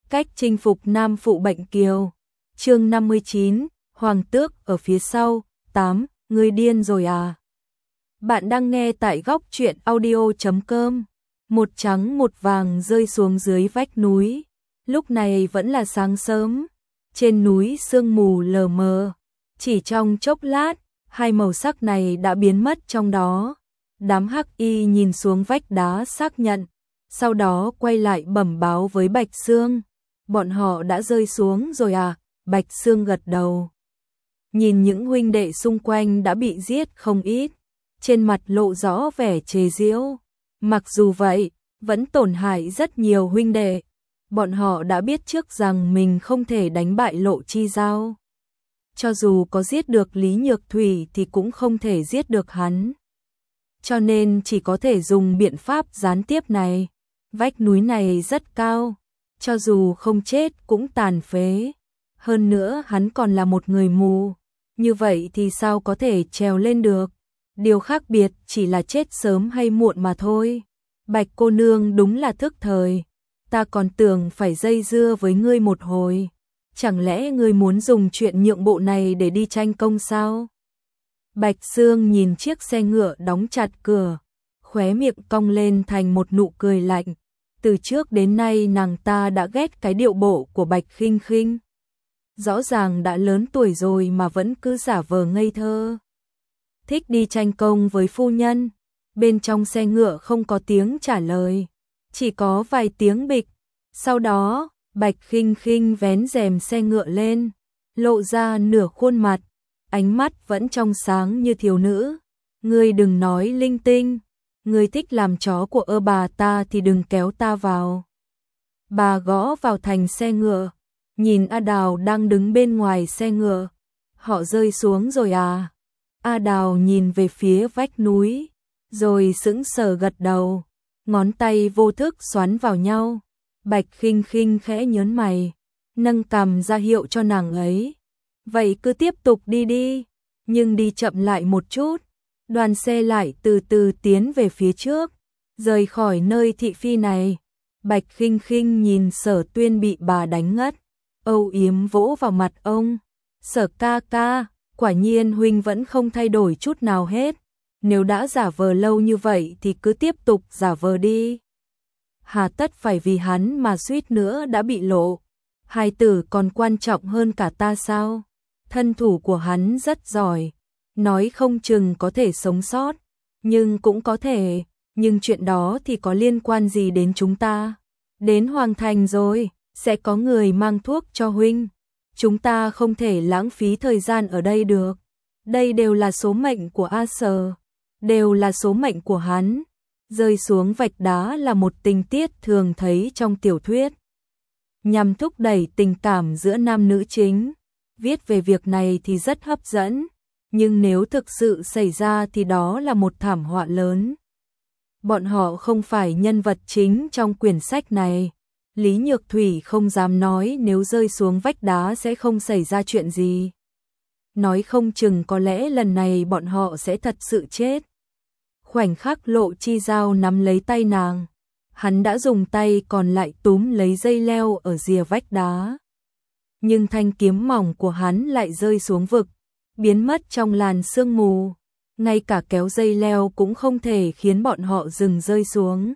cách chinh phục Nam Phụ Bệnh Kiều. Chương 59, Hoàng tước ở phía sau. 8. Ngươi điên rồi à? Bạn đang nghe tại góc truyện audio.com. Một trắng một vàng rơi xuống dưới vách núi. Lúc này vẫn là sáng sớm. Trên núi sương mù lờ mờ. Chỉ trong chốc lát, hai màu sắc này đã biến mất trong đó. Đám hắc y nhìn xuống vách đá xác nhận. Sau đó quay lại bẩm báo với Bạch Sương. Bọn họ đã rơi xuống rồi à? Bạch Sương gật đầu. Nhìn những huynh đệ xung quanh đã bị giết không ít. Trên mặt lộ rõ vẻ chế giễu. Mặc dù vậy, vẫn tổn hại rất nhiều huynh đệ. Bọn họ đã biết trước rằng mình không thể đánh bại Lộ Chi Giao. Cho dù có giết được Lý Nhược Thủy thì cũng không thể giết được hắn. Cho nên chỉ có thể dùng biện pháp gián tiếp này. Vách núi này rất cao, cho dù không chết cũng tàn phế. Hơn nữa hắn còn là một người mù, như vậy thì sao có thể trèo lên được. Điều khác biệt chỉ là chết sớm hay muộn mà thôi. Bạch cô nương đúng là thức thời. Ta còn tưởng phải dây dưa với ngươi một hồi. Chẳng lẽ ngươi muốn dùng chuyện nhượng bộ này để đi tranh công sao? Bạch Sương nhìn chiếc xe ngựa đóng chặt cửa, khóe miệng cong lên thành một nụ cười lạnh. Từ trước đến nay nàng ta đã ghét cái điệu bộ của Bạch Khinh Khinh. Rõ ràng đã lớn tuổi rồi mà vẫn cứ giả vờ ngây thơ. Thích đi tranh công với phu nhân. Bên trong xe ngựa không có tiếng trả lời, chỉ có vài tiếng bịch. Sau đó, Bạch Khinh Khinh vén rèm xe ngựa lên, lộ ra nửa khuôn mặt, ánh mắt vẫn trong sáng như thiếu nữ. Ngươi đừng nói linh tinh, ngươi thích làm chó của bà ta thì đừng kéo ta vào. Bà gõ vào thành xe ngựa, nhìn A Đào đang đứng bên ngoài xe ngựa. Họ rơi xuống rồi à? A Đào nhìn về phía vách núi, rồi sững sờ gật đầu, ngón tay vô thức xoắn vào nhau. Bạch Khinh Khinh khẽ nhớn mày, nâng cằm ra hiệu cho nàng ấy. Vậy cứ tiếp tục đi đi, nhưng đi chậm lại một chút. Đoàn xe lại từ từ tiến về phía trước, rời khỏi nơi thị phi này. Bạch Khinh Khinh nhìn Sở Tuyên bị bà đánh ngất, âu yếm vỗ vào mặt ông. Sở ca ca, quả nhiên huynh vẫn không thay đổi chút nào hết. Nếu đã giả vờ lâu như vậy thì cứ tiếp tục giả vờ đi. Hà tất phải vì hắn mà suýt nữa đã bị lộ. Hài tử còn quan trọng hơn cả ta sao? Thân thủ của hắn rất giỏi, nói không chừng có thể sống sót, nhưng cũng có thể, nhưng chuyện đó thì có liên quan gì đến chúng ta? Đến Hoàng Thành rồi, sẽ có người mang thuốc cho huynh. Chúng ta không thể lãng phí thời gian ở đây được. Đây đều là số mệnh của A Sở, đều là số mệnh của hắn. Rơi xuống vạch đá là một tình tiết thường thấy trong tiểu thuyết, nhằm thúc đẩy tình cảm giữa nam nữ chính. Viết về việc này thì rất hấp dẫn, nhưng nếu thực sự xảy ra thì đó là một thảm họa lớn. Bọn họ không phải nhân vật chính trong quyển sách này. Lý Nhược Thủy không dám nói nếu rơi xuống vách đá sẽ không xảy ra chuyện gì. Nói không chừng có lẽ lần này bọn họ sẽ thật sự chết. Khoảnh khắc Lộ Chi Giao nắm lấy tay nàng, hắn đã dùng tay còn lại túm lấy dây leo ở rìa vách đá. Nhưng thanh kiếm mỏng của hắn lại rơi xuống vực, biến mất trong làn sương mù. Ngay cả kéo dây leo cũng không thể khiến bọn họ dừng rơi xuống.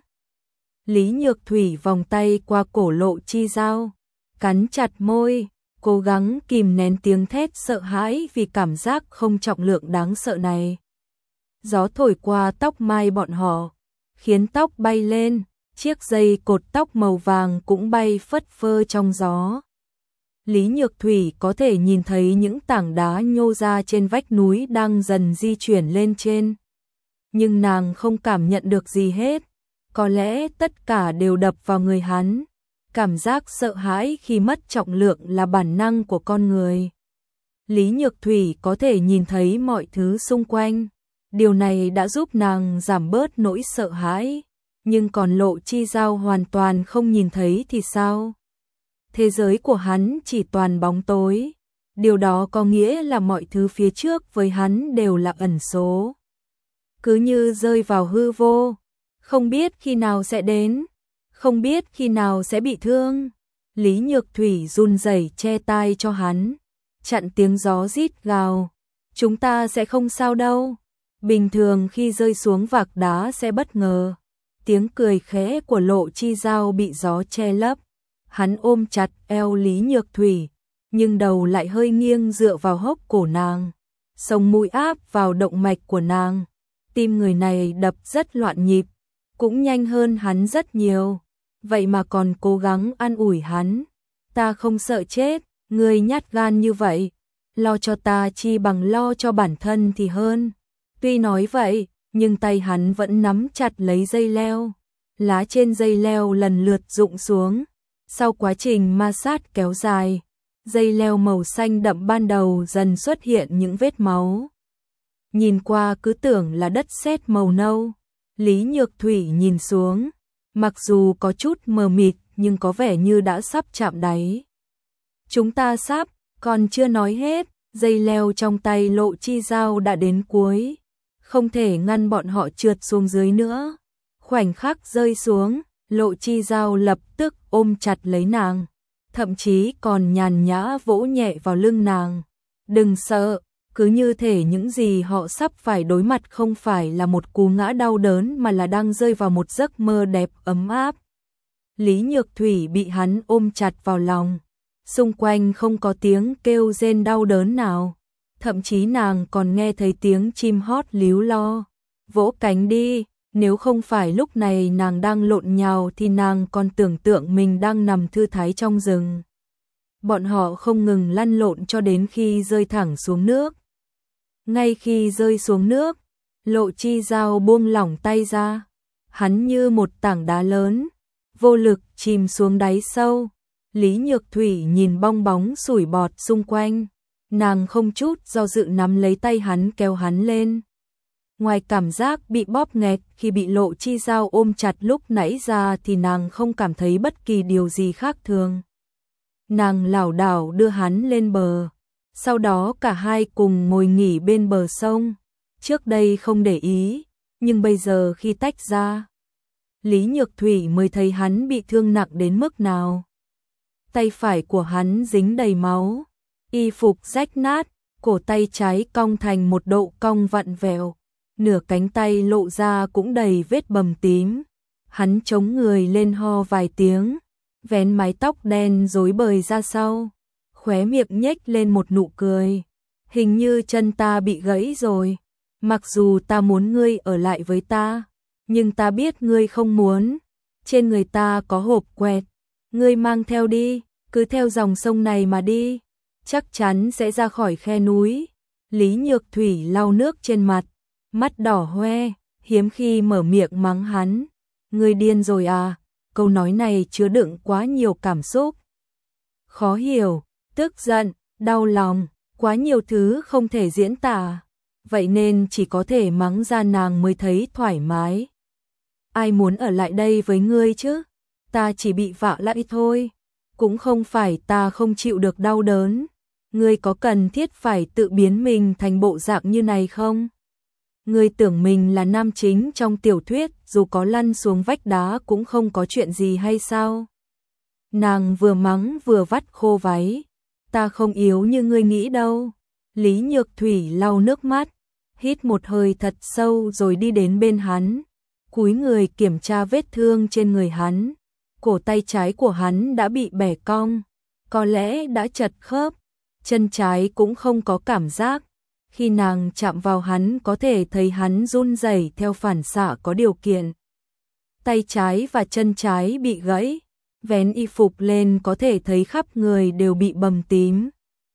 Lý Nhược Thủy vòng tay qua cổ Lộ Chi Giao, cắn chặt môi, cố gắng kìm nén tiếng thét sợ hãi vì cảm giác không trọng lượng đáng sợ này. Gió thổi qua tóc mai bọn họ, khiến tóc bay lên, chiếc dây cột tóc màu vàng cũng bay phất phơ trong gió. Lý Nhược Thủy có thể nhìn thấy những tảng đá nhô ra trên vách núi đang dần di chuyển lên trên. Nhưng nàng không cảm nhận được gì hết. Có lẽ tất cả đều đập vào người hắn. Cảm giác sợ hãi khi mất trọng lượng là bản năng của con người. Lý Nhược Thủy có thể nhìn thấy mọi thứ xung quanh. Điều này đã giúp nàng giảm bớt nỗi sợ hãi. Nhưng còn Lộ Chi Giao hoàn toàn không nhìn thấy thì sao? Thế giới của hắn chỉ toàn bóng tối. Điều đó có nghĩa là mọi thứ phía trước với hắn đều là ẩn số. Cứ như rơi vào hư vô. Không biết khi nào sẽ đến, không biết khi nào sẽ bị thương. Lý Nhược Thủy run rẩy che tai cho hắn, chặn tiếng gió rít gào. Chúng ta sẽ không sao đâu. Bình thường khi rơi xuống vạc đá sẽ bất ngờ. Tiếng cười khẽ của Lộ Chi Giao bị gió che lấp. Hắn ôm chặt eo Lý Nhược Thủy, nhưng đầu lại hơi nghiêng dựa vào hốc cổ nàng. Sống mũi áp vào động mạch của nàng. Tim người này đập rất loạn nhịp, cũng nhanh hơn hắn rất nhiều. Vậy mà còn cố gắng an ủi hắn. Ta không sợ chết, ngươi nhát gan như vậy. Lo cho ta chi bằng lo cho bản thân thì hơn. Tuy nói vậy, nhưng tay hắn vẫn nắm chặt lấy dây leo. Lá trên dây leo lần lượt rụng xuống. Sau quá trình ma sát kéo dài, dây leo màu xanh đậm ban đầu dần xuất hiện những vết máu. Nhìn qua cứ tưởng là đất sét màu nâu. Lý Nhược Thủy nhìn xuống, mặc dù có chút mờ mịt nhưng có vẻ như đã sắp chạm đáy. Chúng ta sắp, còn chưa nói hết, dây leo trong tay Lộ Chi Giao đã đến cuối. Không thể ngăn bọn họ trượt xuống dưới nữa. Khoảnh khắc rơi xuống, Lộ Chi Giao lập tức ôm chặt lấy nàng, thậm chí còn nhàn nhã vỗ nhẹ vào lưng nàng. Đừng sợ, cứ như thể những gì họ sắp phải đối mặt không phải là một cú ngã đau đớn mà là đang rơi vào một giấc mơ đẹp ấm áp. Lý Nhược Thủy bị hắn ôm chặt vào lòng, xung quanh không có tiếng kêu rên đau đớn nào, thậm chí nàng còn nghe thấy tiếng chim hót líu lo. Vỗ cánh đi, nếu không phải lúc này nàng đang lộn nhào thì nàng còn tưởng tượng mình đang nằm thư thái trong rừng. Bọn họ không ngừng lăn lộn cho đến khi rơi thẳng xuống nước. Ngay khi rơi xuống nước, Lộ Chi Giao buông lỏng tay ra. Hắn như một tảng đá lớn, vô lực chìm xuống đáy sâu. Lý Nhược Thủy nhìn bong bóng sủi bọt xung quanh. Nàng không chút do dự nắm lấy tay hắn kéo hắn lên. Ngoài cảm giác bị bóp nghẹt khi bị Lộ Chi Giao ôm chặt lúc nãy ra thì nàng không cảm thấy bất kỳ điều gì khác thường. Nàng lảo đảo đưa hắn lên bờ. Sau đó cả hai cùng ngồi nghỉ bên bờ sông. Trước đây không để ý, nhưng bây giờ khi tách ra, Lý Nhược Thủy mới thấy hắn bị thương nặng đến mức nào. Tay phải của hắn dính đầy máu, y phục rách nát, cổ tay trái cong thành một độ cong vặn vẹo, nửa cánh tay lộ ra cũng đầy vết bầm tím. Hắn chống người lên ho vài tiếng, vén mái tóc đen rối bời ra sau, khóe miệng nhếch lên một nụ cười. Hình như chân ta bị gãy rồi, mặc dù ta muốn ngươi ở lại với ta, nhưng ta biết ngươi không muốn. Trên người ta có hộp quẹt, ngươi mang theo đi, cứ theo dòng sông này mà đi, chắc chắn sẽ ra khỏi khe núi. Lý Nhược Thủy lau nước trên mặt, mắt đỏ hoe, hiếm khi mở miệng mắng hắn. Ngươi điên rồi à? Câu nói này chứa đựng quá nhiều cảm xúc. Khó hiểu, tức giận, đau lòng, quá nhiều thứ không thể diễn tả. Vậy nên chỉ có thể mắng ra nàng mới thấy thoải mái. Ai muốn ở lại đây với ngươi chứ? Ta chỉ bị vạ lãi thôi. Cũng không phải ta không chịu được đau đớn. Ngươi có cần thiết phải tự biến mình thành bộ dạng như này không? Ngươi tưởng mình là nam chính trong tiểu thuyết, dù có lăn xuống vách đá cũng không có chuyện gì hay sao? Nàng vừa mắng vừa vắt khô váy. Ta không yếu như ngươi nghĩ đâu. Lý Nhược Thủy lau nước mắt, hít một hơi thật sâu rồi đi đến bên hắn, cúi người kiểm tra vết thương trên người hắn. Cổ tay trái của hắn đã bị bẻ cong, có lẽ đã chật khớp, chân trái cũng không có cảm giác. Khi nàng chạm vào hắn có thể thấy hắn run rẩy theo phản xạ có điều kiện. Tay trái và chân trái bị gãy, vén y phục lên có thể thấy khắp người đều bị bầm tím.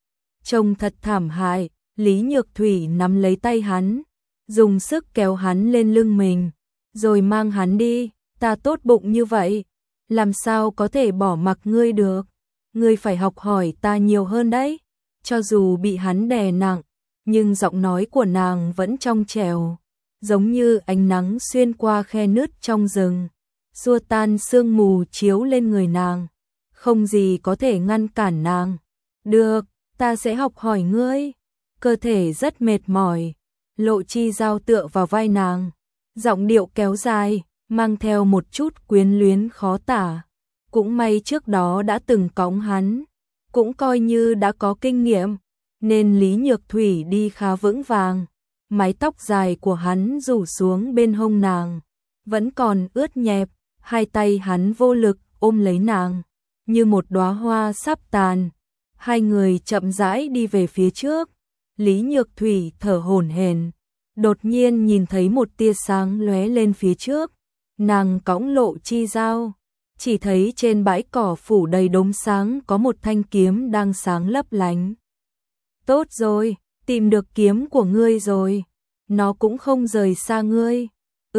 Trông thật thảm hại. Lý Nhược Thủy nắm lấy tay hắn, dùng sức kéo hắn lên lưng mình, rồi mang hắn đi. Ta tốt bụng như vậy, làm sao có thể bỏ mặc ngươi được? Ngươi phải học hỏi ta nhiều hơn đấy. Cho dù bị hắn đè nặng, nhưng giọng nói của nàng vẫn trong trẻo, giống như ánh nắng xuyên qua khe nứt trong rừng, xua tan sương mù chiếu lên người nàng. Không gì có thể ngăn cản nàng. Được, ta sẽ học hỏi ngươi. Cơ thể rất mệt mỏi, Lộ Chi Giao tựa vào vai nàng, giọng điệu kéo dài, mang theo một chút quyến luyến khó tả. Cũng may trước đó đã từng cõng hắn, cũng coi như đã có kinh nghiệm, nên Lý Nhược Thủy đi khá vững vàng. Mái tóc dài của hắn rủ xuống bên hông nàng, vẫn còn ướt nhẹp, hai tay hắn vô lực ôm lấy nàng, như một đóa hoa sắp tàn. Hai người chậm rãi đi về phía trước. Lý Nhược Thủy thở hổn hển, đột nhiên nhìn thấy một tia sáng lóe lên phía trước. Nàng cõng Lộ Chi Dao, chỉ thấy trên bãi cỏ phủ đầy đốm sáng có một thanh kiếm đang sáng lấp lánh. Tốt rồi, tìm được kiếm của ngươi rồi, nó cũng không rời xa ngươi.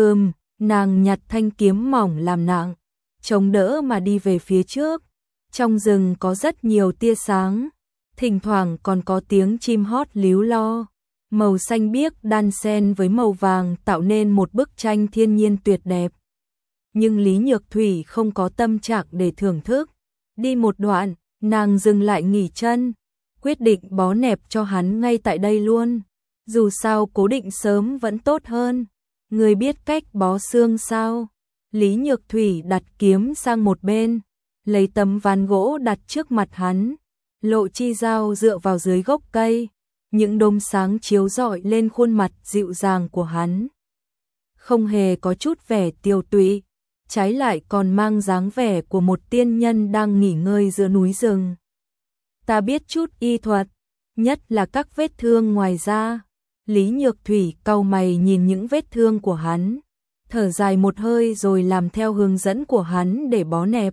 Nàng nhặt thanh kiếm mỏng làm nặng, chống đỡ mà đi về phía trước. Trong rừng có rất nhiều tia sáng, thỉnh thoảng còn có tiếng chim hót líu lo. Màu xanh biếc đan xen với màu vàng tạo nên một bức tranh thiên nhiên tuyệt đẹp. Nhưng Lý Nhược Thủy không có tâm trạng để thưởng thức. Đi một đoạn, nàng dừng lại nghỉ chân, quyết định bó nẹp cho hắn ngay tại đây luôn. Dù sao cố định sớm vẫn tốt hơn. Người biết cách bó xương sao? Lý Nhược Thủy đặt kiếm sang một bên, lấy tấm ván gỗ đặt trước mặt hắn. Lộ Chi Dao dựa vào dưới gốc cây, những đốm sáng chiếu rọi lên khuôn mặt dịu dàng của hắn. Không hề có chút vẻ tiều tụy, trái lại còn mang dáng vẻ của một tiên nhân đang nghỉ ngơi giữa núi rừng. Ta biết chút y thuật, nhất là các vết thương ngoài da. Lý Nhược Thủy cau mày nhìn những vết thương của hắn, thở dài một hơi rồi làm theo hướng dẫn của hắn để bó nẹp.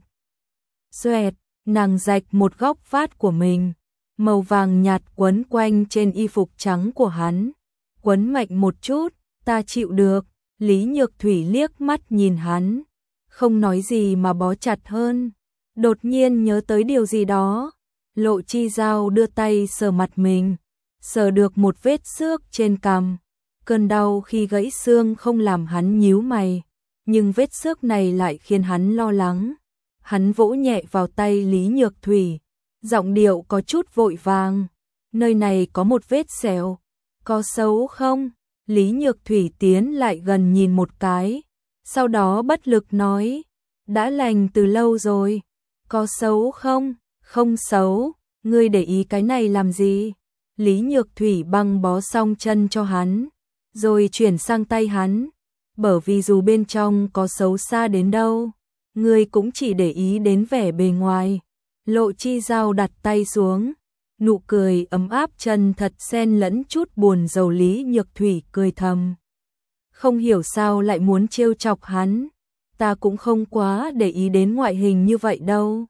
Xoẹt, nàng rạch một góc vát của mình, màu vàng nhạt quấn quanh trên y phục trắng của hắn. Quấn mạnh một chút, ta chịu được. Lý Nhược Thủy liếc mắt nhìn hắn, không nói gì mà bó chặt hơn. Đột nhiên nhớ tới điều gì đó, Lộ Chi Dao đưa tay sờ mặt mình, sờ được một vết xước trên cằm. Cơn đau khi gãy xương không làm hắn nhíu mày, nhưng vết xước này lại khiến hắn lo lắng. Hắn vỗ nhẹ vào tay Lý Nhược Thủy, giọng điệu có chút vội vàng. Nơi này có một vết sẹo, có xấu không? Lý Nhược Thủy tiến lại gần nhìn một cái, sau đó bất lực nói, đã lành từ lâu rồi, có xấu không? Không xấu, ngươi để ý cái này làm gì? Lý Nhược Thủy băng bó xong chân cho hắn, rồi chuyển sang tay hắn, bởi vì dù bên trong có xấu xa đến đâu, ngươi cũng chỉ để ý đến vẻ bề ngoài. Lộ Chi Dao đặt tay xuống, nụ cười ấm áp chân thật xen lẫn chút buồn rầu. Lý Nhược Thủy cười thầm, không hiểu sao lại muốn trêu chọc hắn, ta cũng không quá để ý đến ngoại hình như vậy đâu.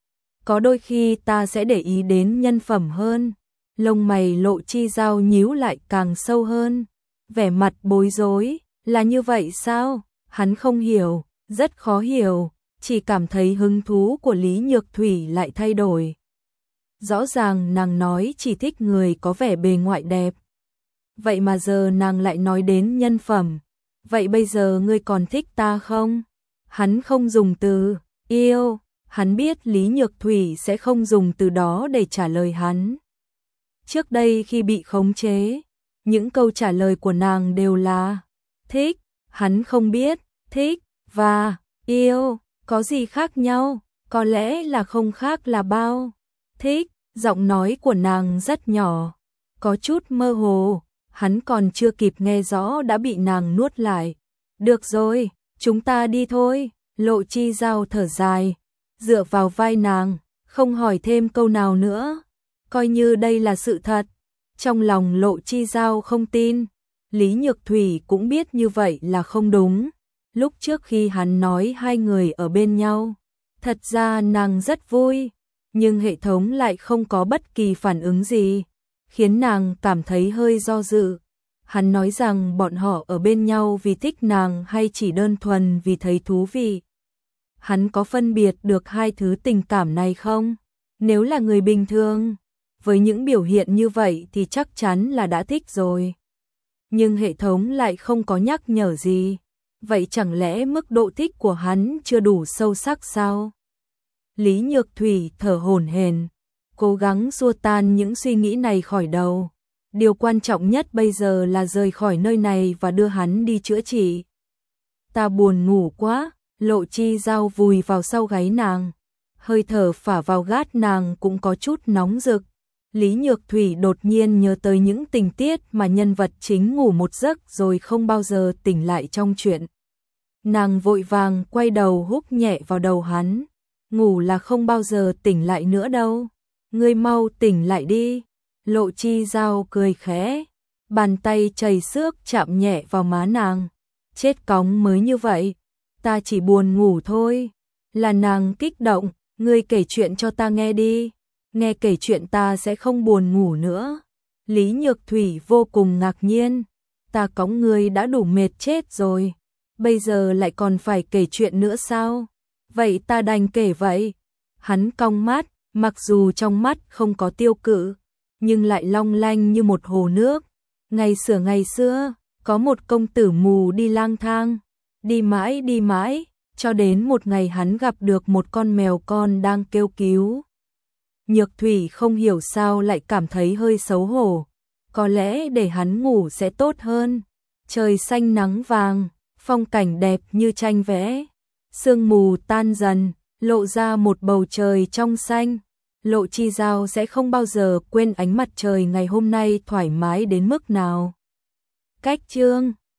Có đôi khi ta sẽ để ý đến nhân phẩm hơn. Lông mày Lộ Chi Dao nhíu lại càng sâu hơn, vẻ mặt bối rối, là như vậy sao? Hắn không hiểu, rất khó hiểu, chỉ cảm thấy hứng thú của Lý Nhược Thủy lại thay đổi. Rõ ràng nàng nói chỉ thích người có vẻ bề ngoại đẹp, vậy mà giờ nàng lại nói đến nhân phẩm. Vậy bây giờ ngươi còn thích ta không? Hắn không dùng từ yêu, hắn biết Lý Nhược Thủy sẽ không dùng từ đó để trả lời hắn. Trước đây khi bị khống chế, những câu trả lời của nàng đều là thích. Hắn không biết thích và yêu có gì khác nhau, có lẽ là không khác là bao. Thích, giọng nói của nàng rất nhỏ, có chút mơ hồ, hắn còn chưa kịp nghe rõ đã bị nàng nuốt lại. Được rồi, chúng ta đi thôi. Lộ Chi Dao thở dài, dựa vào vai nàng, không hỏi thêm câu nào nữa, coi như đây là sự thật. Trong lòng Lộ Chi Dao không tin, Lý Nhược Thủy cũng biết như vậy là không đúng. Lúc trước khi hắn nói hai người ở bên nhau, thật ra nàng rất vui, nhưng hệ thống lại không có bất kỳ phản ứng gì, khiến nàng cảm thấy hơi do dự. Hắn nói rằng bọn họ ở bên nhau vì thích nàng hay chỉ đơn thuần vì thấy thú vị. Hắn có phân biệt được hai thứ tình cảm này không? Nếu là người bình thường, với những biểu hiện như vậy thì chắc chắn là đã thích rồi. Nhưng hệ thống lại không có nhắc nhở gì. Vậy chẳng lẽ mức độ thích của hắn chưa đủ sâu sắc sao? Lý Nhược Thủy thở hổn hển, cố gắng xua tan những suy nghĩ này khỏi đầu. Điều quan trọng nhất bây giờ là rời khỏi nơi này và đưa hắn đi chữa trị. Ta buồn ngủ quá, Lộ Chi Giao vùi vào sau gáy nàng, hơi thở phả vào gát nàng cũng có chút nóng rực. Lý Nhược Thủy đột nhiên nhớ tới những tình tiết mà nhân vật chính ngủ một giấc rồi không bao giờ tỉnh lại trong truyện. Nàng vội vàng quay đầu húc nhẹ vào đầu hắn, ngủ là không bao giờ tỉnh lại nữa đâu, ngươi mau tỉnh lại đi. Lộ Chi Giao cười khẽ, bàn tay chảy xước chạm nhẹ vào má nàng. Chết cóng mới như vậy, ta chỉ buồn ngủ thôi. Là nàng kích động, ngươi kể chuyện cho ta nghe đi, nghe kể chuyện ta sẽ không buồn ngủ nữa. Lý Nhược Thủy vô cùng ngạc nhiên, ta cõng ngươi đã đủ mệt chết rồi, bây giờ lại còn phải kể chuyện nữa sao? Vậy ta đành kể vậy. Hắn cong mắt, mặc dù trong mắt không có tiêu cự, nhưng lại long lanh như một hồ nước. Ngày xưa, có một công tử mù đi lang thang, đi mãi, cho đến một ngày hắn gặp được một con mèo con đang kêu cứu. Nhược Thủy không hiểu sao lại cảm thấy hơi xấu hổ, có lẽ để hắn ngủ sẽ tốt hơn. Trời xanh nắng vàng, phong cảnh đẹp như tranh vẽ, sương mù tan dần, lộ ra một bầu trời trong xanh. Lộ Chi Giao sẽ không bao giờ quên ánh mặt trời ngày hôm nay thoải mái đến mức nào. Cách chương